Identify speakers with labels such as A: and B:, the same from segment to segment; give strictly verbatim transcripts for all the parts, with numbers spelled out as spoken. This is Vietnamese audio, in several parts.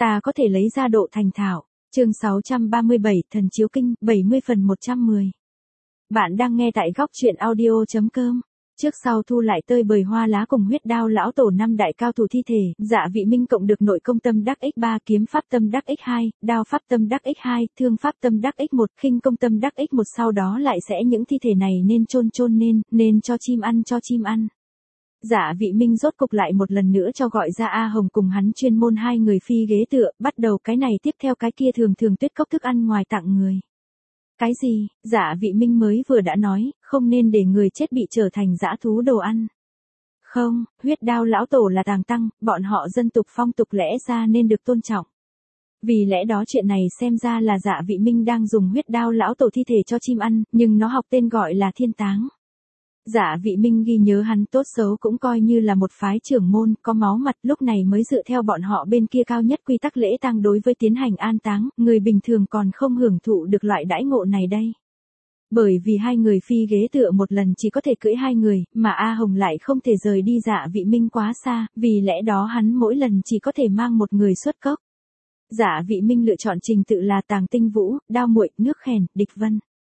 A: ta có thể lấy ra độ thành thạo. Chương sáu trăm ba mươi bảy, Thần Chiếu Kinh, bảy mươi phần một trăm mười. Bạn đang nghe tại góc truyện audio chấm com. Trước sau thu lại tơi bời hoa lá cùng huyết đao lão tổ năm đại cao thủ thi thể, Dạ Vị Minh cộng được nội công tâm đắc x ba, kiếm pháp tâm đắc x hai, đao pháp tâm đắc x hai, thương pháp tâm đắc x một, khinh công tâm đắc x một, sau đó lại sẽ những thi thể này nên chôn chôn nên, nên cho chim ăn cho chim ăn. Dạ Vị Minh rốt cục lại một lần nữa cho gọi ra A Hồng cùng hắn chuyên môn hai người phi ghế tựa, bắt đầu cái này tiếp theo cái kia thường thường tuyết cốc thức ăn ngoài tặng người. Cái gì? Dạ Vị Minh mới vừa đã nói, không nên để người chết bị trở thành dã thú đồ ăn. Không, huyết đao lão tổ là tàng tăng, bọn họ dân tục phong tục lẽ ra nên được tôn trọng. Vì lẽ đó chuyện này xem ra là Dạ Vị Minh đang dùng huyết đao lão tổ thi thể cho chim ăn, nhưng nó học tên gọi là thiên táng. Dạ Vị Minh ghi nhớ hắn tốt xấu cũng coi như là một phái trưởng môn, có máu mặt, lúc này mới dựa theo bọn họ bên kia cao nhất quy tắc lễ tang đối với tiến hành an táng, người bình thường còn không hưởng thụ được loại đãi ngộ này đây. Bởi vì hai người phi ghế tựa một lần chỉ có thể cưỡi hai người, mà A Hồng lại không thể rời đi Dạ Vị Minh quá xa, vì lẽ đó hắn mỗi lần chỉ có thể mang một người xuất cốc. Dạ Vị Minh lựa chọn trình tự là Tàng Tinh Vũ, Đao Muội, Nước Khèn, Địch Vân.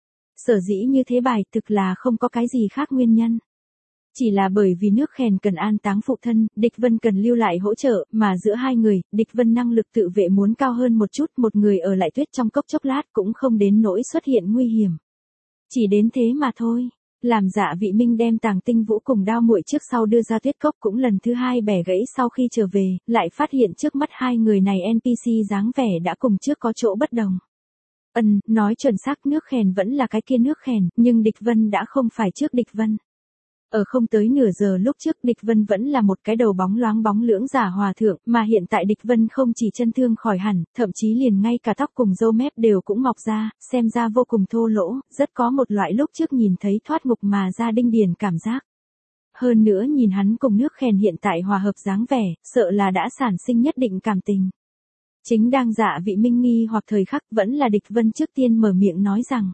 A: Sở dĩ như thế bài thực là không có cái gì khác nguyên nhân. Chỉ là bởi vì Nước Khèn cần an táng phụ thân, Địch Vân cần lưu lại hỗ trợ, mà giữa hai người, Địch Vân năng lực tự vệ muốn cao hơn một chút, một người ở lại tuyết trong cốc chốc lát cũng không đến nỗi xuất hiện nguy hiểm. Chỉ đến thế mà thôi. Làm Dạ Vị Minh đem Tàng Tinh Vũ cùng Đao Muội trước sau đưa ra tuyết cốc cũng lần thứ hai bẻ gãy sau khi trở về, lại phát hiện trước mắt hai người này en pê xê dáng vẻ đã cùng trước có chỗ bất đồng. Ừm, nói chuẩn xác Nước Khèn vẫn là cái kia Nước Khèn, nhưng Địch Vân đã không phải trước Địch Vân. Ở không tới nửa giờ lúc trước Địch Vân vẫn là một cái đầu bóng loáng bóng lưỡng giả hòa thượng, mà hiện tại Địch Vân không chỉ chân thương khỏi hẳn, thậm chí liền ngay cả tóc cùng râu mép đều cũng mọc ra, xem ra vô cùng thô lỗ, rất có một loại lúc trước nhìn thấy thoát ngục mà ra đinh điền cảm giác. Hơn nữa nhìn hắn cùng Nước Khèn hiện tại hòa hợp dáng vẻ, sợ là đã sản sinh nhất định cảm tình. Chính đang Dạ Vị Minh nghi hoặc thời khắc vẫn là Địch Vân trước tiên mở miệng nói rằng.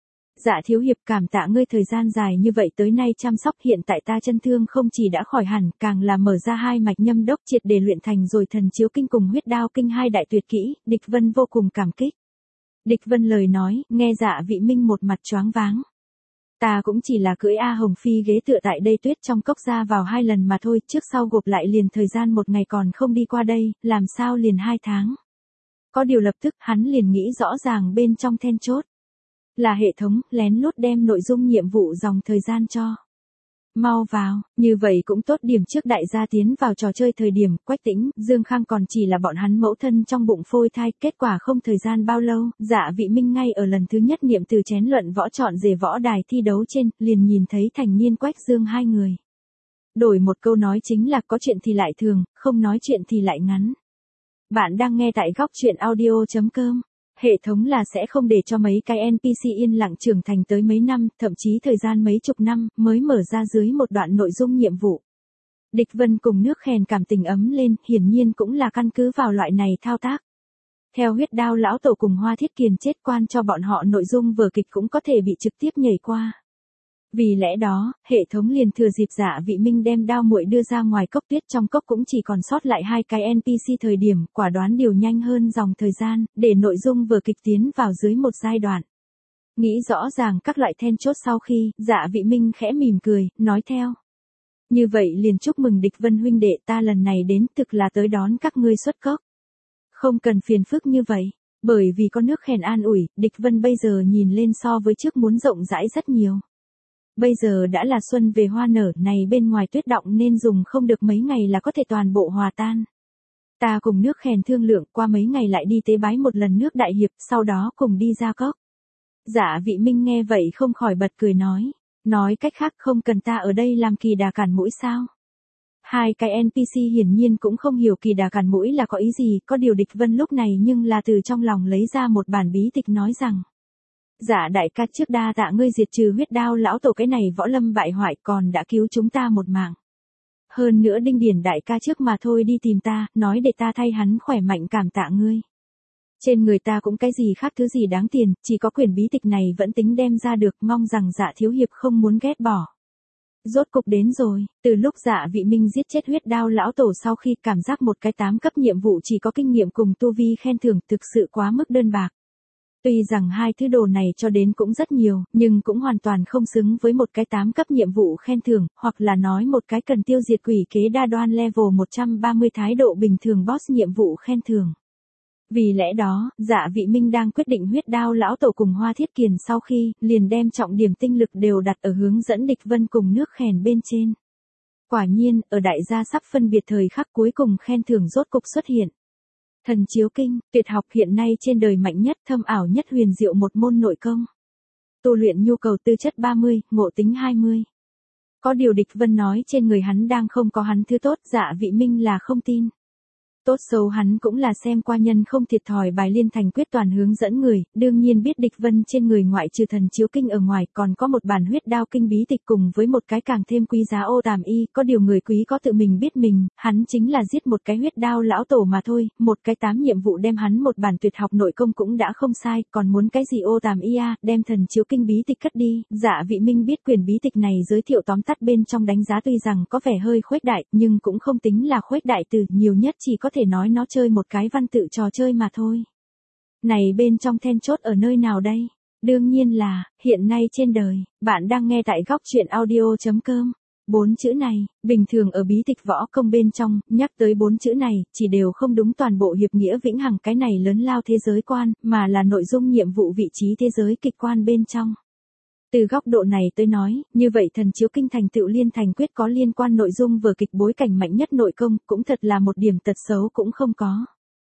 A: Dạ thiếu hiệp cảm tạ ngươi thời gian dài như vậy tới nay chăm sóc, hiện tại ta chân thương không chỉ đã khỏi hẳn, càng là mở ra hai mạch nhâm đốc triệt để luyện thành rồi Thần Chiếu Kinh cùng huyết đao kinh hai đại tuyệt kỹ, Địch Vân vô cùng cảm kích. Địch Vân lời nói, nghe Dạ Vị Minh một mặt choáng váng. Ta cũng chỉ là cưỡi A Hồng phi ghế tựa tại đây tuyết trong cốc ra vào hai lần mà thôi, trước sau gộp lại liền thời gian một ngày còn không đi qua đây, làm sao liền hai tháng. Có điều lập tức hắn liền nghĩ rõ ràng bên trong then chốt. Là hệ thống, lén lút đem nội dung nhiệm vụ dòng thời gian cho. Mau vào, như vậy cũng tốt, điểm trước đại gia tiến vào trò chơi thời điểm, Quách Tĩnh, Dương Khang còn chỉ là bọn hắn mẫu thân trong bụng phôi thai, kết quả không thời gian bao lâu, Dạ Vị Minh ngay ở lần thứ nhất niệm từ chén luận võ chọn rể võ đài thi đấu trên, liền nhìn thấy thành niên Quách Dương hai người. Đổi một câu nói chính là có chuyện thì lại thường, không nói chuyện thì lại ngắn. Bạn đang nghe tại góc truyện audio chấm com. Hệ thống là sẽ không để cho mấy cái en pê xê yên lặng trưởng thành tới mấy năm, thậm chí thời gian mấy chục năm, mới mở ra dưới một đoạn nội dung nhiệm vụ. Địch Vân cùng Nước Khèn cảm tình ấm lên, hiển nhiên cũng là căn cứ vào loại này thao tác. Theo huyết đao lão tổ cùng Hoa Thiết Kiền chết quan cho bọn họ nội dung vở kịch cũng có thể bị trực tiếp nhảy qua. Vì lẽ đó, hệ thống liền thừa dịp Dạ Vị Minh đem Đao Muội đưa ra ngoài cốc tuyết trong cốc cũng chỉ còn sót lại hai cái en pê xê thời điểm, quả đoán điều nhanh hơn dòng thời gian, để nội dung vở kịch tiến vào dưới một giai đoạn. Nghĩ rõ ràng các loại then chốt sau khi, Dạ Vị Minh khẽ mỉm cười, nói theo. Như vậy liền chúc mừng Địch Vân huynh đệ, ta lần này đến thực là tới đón các ngươi xuất cốc. Không cần phiền phức như vậy, bởi vì có Nước Khèn an ủi, Địch Vân bây giờ nhìn lên so với trước muốn rộng rãi rất nhiều. Bây giờ đã là xuân về hoa nở, này bên ngoài tuyết đọng nên dùng không được mấy ngày là có thể toàn bộ hòa tan. Ta cùng Nước Khèn thương lượng qua mấy ngày lại đi tế bái một lần Nước Đại Hiệp, sau đó cùng đi ra cốc. Dạ Vị Minh nghe vậy không khỏi bật cười nói. Nói cách khác không cần ta ở đây làm kỳ đà cản mũi sao? Hai cái en pê xê hiển nhiên cũng không hiểu kỳ đà cản mũi là có ý gì, có điều Địch Vân lúc này nhưng là từ trong lòng lấy ra một bản bí tịch nói rằng. Dạ đại ca, trước đa tạ ngươi diệt trừ huyết đao lão tổ cái này võ lâm bại hoại, còn đã cứu chúng ta một mạng. Hơn nữa Đinh Điển đại ca trước mà thôi đi tìm ta, nói để ta thay hắn khỏe mạnh cảm tạ ngươi. Trên người ta cũng cái gì khác thứ gì đáng tiền, chỉ có quyển bí tịch này vẫn tính đem ra được, mong rằng Dạ thiếu hiệp không muốn ghét bỏ. Rốt cục đến rồi, từ lúc Dạ Vị Minh giết chết huyết đao lão tổ sau khi cảm giác một cái tám cấp nhiệm vụ chỉ có kinh nghiệm cùng tu vi khen thưởng thực sự quá mức đơn bạc. Tuy rằng hai thứ đồ này cho đến cũng rất nhiều, nhưng cũng hoàn toàn không xứng với một cái tám cấp nhiệm vụ khen thưởng, hoặc là nói một cái cần tiêu diệt quỷ kế đa đoan level một trăm ba mươi thái độ bình thường boss nhiệm vụ khen thưởng. Vì lẽ đó, Dạ Vị Minh đang quyết định huyết đao lão tổ cùng Hoa Thiết Kiền sau khi, liền đem trọng điểm tinh lực đều đặt ở hướng dẫn địch vân cùng nước khèn bên trên. Quả nhiên, ở đại gia sắp phân biệt thời khắc cuối cùng khen thưởng rốt cục xuất hiện. Thần chiếu kinh, tuyệt học hiện nay trên đời mạnh nhất, thâm ảo nhất huyền diệu một môn nội công. Tu luyện nhu cầu tư chất ba mươi, ngộ tính hai mươi. Có điều địch vân nói trên người hắn đang không có hắn thứ tốt, Dạ Vị Minh là không tin. Tốt xấu hắn cũng là xem qua nhân không thiệt thòi bài liên thành quyết toàn hướng dẫn người, đương nhiên biết địch vân trên người ngoại trừ thần chiếu kinh ở ngoài còn có một bản huyết đao kinh bí tịch cùng với một cái càng thêm quý giá ô tàm y, có điều người quý có tự mình biết mình, hắn chính là giết một cái huyết đao lão tổ mà thôi, một cái tám nhiệm vụ đem hắn một bản tuyệt học nội công cũng đã không sai, còn muốn cái gì ô tàm y à, đem thần chiếu kinh bí tịch cất đi. Dạ Vị Minh biết quyền bí tịch này giới thiệu tóm tắt bên trong đánh giá tuy rằng có vẻ hơi khuếch đại, nhưng cũng không tính là khuếch đại từ, nhiều nhất chỉ có thể nói nó chơi một cái văn tự trò chơi mà thôi. Này bên trong then chốt ở nơi nào đây? Đương nhiên là, hiện nay trên đời, bạn đang nghe tại góc truyện audio.com. Bốn chữ này, bình thường ở bí tịch võ công bên trong, nhắc tới bốn chữ này, chỉ đều không đúng toàn bộ hiệp nghĩa vĩnh hằng cái này lớn lao thế giới quan, mà là nội dung nhiệm vụ vị trí thế giới kịch quan bên trong. Từ góc độ này tôi nói, như vậy thần chiếu kinh thành tựu liên thành quyết có liên quan nội dung vở kịch bối cảnh mạnh nhất nội công, cũng thật là một điểm tật xấu cũng không có.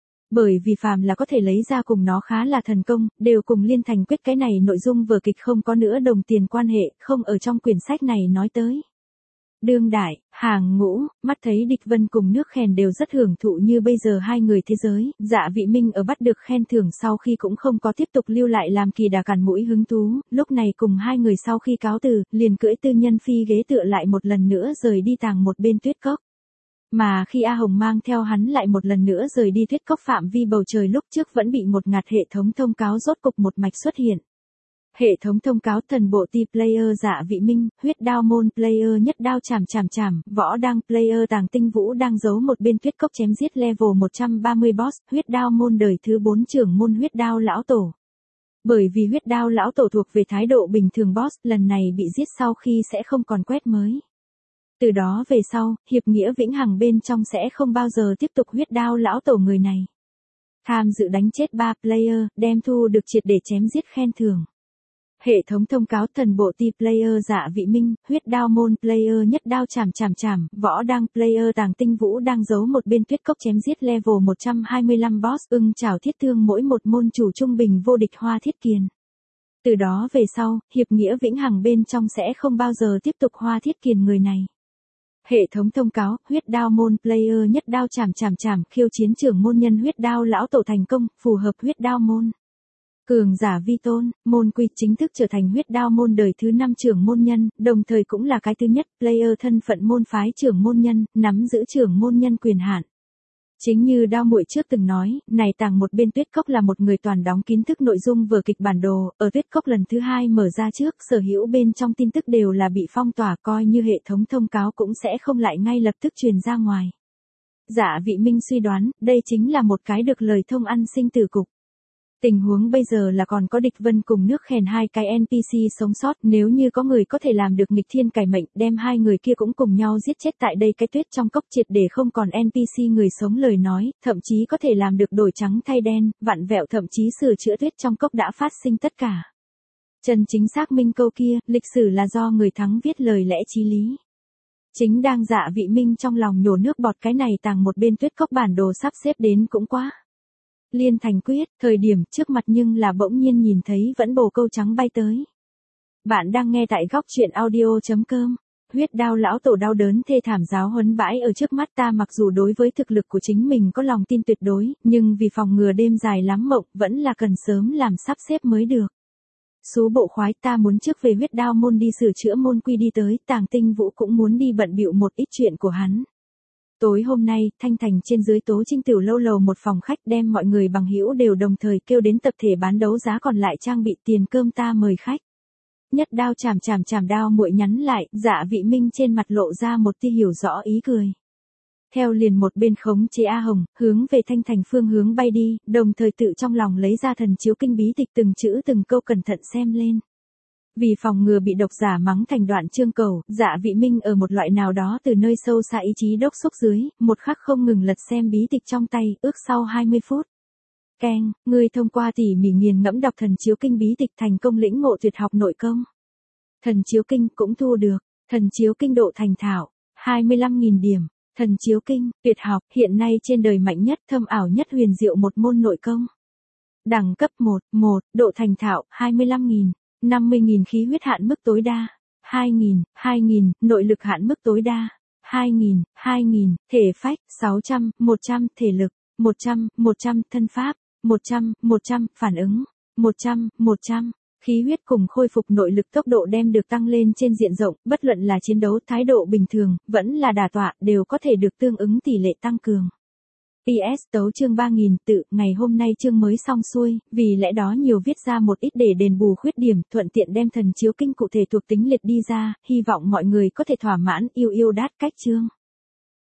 A: Bởi vì phàm là có thể lấy ra cùng nó khá là thần công, đều cùng liên thành quyết cái này nội dung vở kịch không có nữa đồng tiền quan hệ, không ở trong quyển sách này nói tới. Đương đại, hàng ngũ, mắt thấy địch vân cùng nước khèn đều rất hưởng thụ như bây giờ hai người thế giới, Dạ Vị Minh ở bắt được khen thưởng sau khi cũng không có tiếp tục lưu lại làm kỳ đà cản mũi hứng thú, lúc này cùng hai người sau khi cáo từ, liền cưỡi tư nhân phi ghế tựa lại một lần nữa rời đi tàng một bên tuyết cốc. Mà khi A Hồng mang theo hắn lại một lần nữa rời đi tuyết cốc phạm vi bầu trời lúc trước vẫn bị ngột ngạt hệ thống thông cáo rốt cục một mạch xuất hiện. Hệ thống thông cáo thần bộ ti player Dạ Vị Minh, huyết đao môn player nhất đao chảm chảm chảm, võ đang player tàng tinh vũ đang giấu một bên tuyết cốc chém giết level một trăm ba mươi boss, huyết đao môn đời thứ bốn trưởng môn huyết đao lão tổ. Bởi vì huyết đao lão tổ thuộc về thái độ bình thường boss, lần này bị giết sau khi sẽ không còn quét mới. Từ đó về sau, hiệp nghĩa vĩnh hằng bên trong sẽ không bao giờ tiếp tục huyết đao lão tổ người này. Tham dự đánh chết ba player, đem thu được triệt để chém giết khen thưởng. Hệ thống thông cáo thần bộ ti player Dạ Vị Minh, huyết đao môn player nhất đao chảm chảm chảm, võ đang player tàng tinh vũ đang giấu một bên tuyết cốc chém giết level một trăm hai mươi lăm boss, ưng chảo thiết thương mỗi một môn chủ trung bình vô địch Hoa Thiết Kiền. Từ đó về sau, hiệp nghĩa vĩnh hằng bên trong sẽ không bao giờ tiếp tục Hoa Thiết Kiền người này. Hệ thống thông cáo, huyết đao môn player nhất đao chảm chảm chảm, khiêu chiến trưởng môn nhân huyết đao lão tổ thành công, phù hợp huyết đao môn. Cường giả vi tôn, môn quy chính thức trở thành huyết đao môn đời thứ năm trưởng môn nhân, đồng thời cũng là cái thứ nhất player thân phận môn phái trưởng môn nhân, nắm giữ trưởng môn nhân quyền hạn. Chính như Đao Muội trước từng nói, này tàng một bên tuyết cốc là một người toàn đóng kín thức nội dung vở kịch bản đồ, ở tuyết cốc lần thứ hai mở ra trước, sở hữu bên trong tin tức đều là bị phong tỏa, coi như hệ thống thông cáo cũng sẽ không lại ngay lập tức truyền ra ngoài. Dạ Vị Minh suy đoán, đây chính là một cái được lời thông ăn sinh tử cục. Tình huống bây giờ là còn có địch vân cùng nước khèn hai cái en pê xê sống sót, nếu như có người có thể làm được nghịch thiên cải mệnh, đem hai người kia cũng cùng nhau giết chết tại đây cái tuyết trong cốc triệt để không còn en pê xê người sống lời nói, thậm chí có thể làm được đổi trắng thay đen, vặn vẹo thậm chí sửa chữa tuyết trong cốc đã phát sinh tất cả. Chân chính xác minh câu kia, lịch sử là do người thắng viết lời lẽ chí lý. Chính đang Dạ Vị Minh trong lòng nhổ nước bọt cái này tàng một bên tuyết cốc bản đồ sắp xếp đến cũng quá. Liên thành quyết, thời điểm trước mặt nhưng là bỗng nhiên nhìn thấy vẫn bồ câu trắng bay tới. Bạn đang nghe tại góc truyện audio.com. Huyết đao lão tổ đau đớn thê thảm giáo huấn bãi ở trước mắt ta, mặc dù đối với thực lực của chính mình có lòng tin tuyệt đối, nhưng vì phòng ngừa đêm dài lắm mộng, vẫn là cần sớm làm sắp xếp mới được. Số bộ khoái, ta muốn trước về huyết đao môn đi sửa chữa môn quy đi tới, tàng tinh vũ cũng muốn đi bận bịu một ít chuyện của hắn. Tối hôm nay, Thanh Thành trên dưới Tố Trinh Tiểu lâu lầu một phòng khách, đem mọi người bằng hữu đều đồng thời kêu đến tập thể bán đấu giá còn lại trang bị tiền cơm ta mời khách. nhất đao chảm chảm chảm đao muội nhắn lại, Dạ Vị Minh trên mặt lộ ra một tia hiểu rõ ý cười. Theo liền một bên khống chế A Hồng, hướng về Thanh Thành phương hướng bay đi, đồng thời tự trong lòng lấy ra thần chiếu kinh bí tịch từng chữ từng câu cẩn thận xem lên. Vì phòng ngừa bị độc giả mắng thành đoạn chương cầu, Dạ Vị Minh ở một loại nào đó từ nơi sâu xa ý chí đốc xúc dưới, một khắc không ngừng lật xem bí tịch trong tay, ước sau hai mươi phút. Keng, ngươi thông qua tỉ mỉ nghiền ngẫm đọc thần chiếu kinh bí tịch thành công lĩnh ngộ tuyệt học nội công. Thần chiếu kinh cũng thu được, thần chiếu kinh độ thành thạo, hai mươi lăm nghìn điểm. Thần chiếu kinh, tuyệt học, hiện nay trên đời mạnh nhất, thâm ảo nhất huyền diệu một môn nội công. Đẳng cấp một, một, độ thành thạo, hai mươi lăm nghìn, năm mươi nghìn khí huyết hạn mức tối đa, hai nghìn, hai nghìn, nội lực hạn mức tối đa, hai nghìn, hai nghìn, thể phách, sáu trăm, một trăm, thể lực, một trăm, một trăm, thân pháp, một trăm, một trăm, phản ứng, một trăm, một trăm. Khí huyết cùng khôi phục nội lực tốc độ đem được tăng lên trên diện rộng, bất luận là chiến đấu thái độ bình thường, vẫn là đả tọa, đều có thể được tương ứng tỷ lệ tăng cường. pê ét tấu chương ba nghìn tự, ngày hôm nay chương mới xong xuôi, vì lẽ đó nhiều viết ra một ít để đền bù khuyết điểm, thuận tiện đem thần chiếu kinh cụ thể thuộc tính liệt đi ra, hy vọng mọi người có thể thỏa mãn, yêu yêu đát cách chương.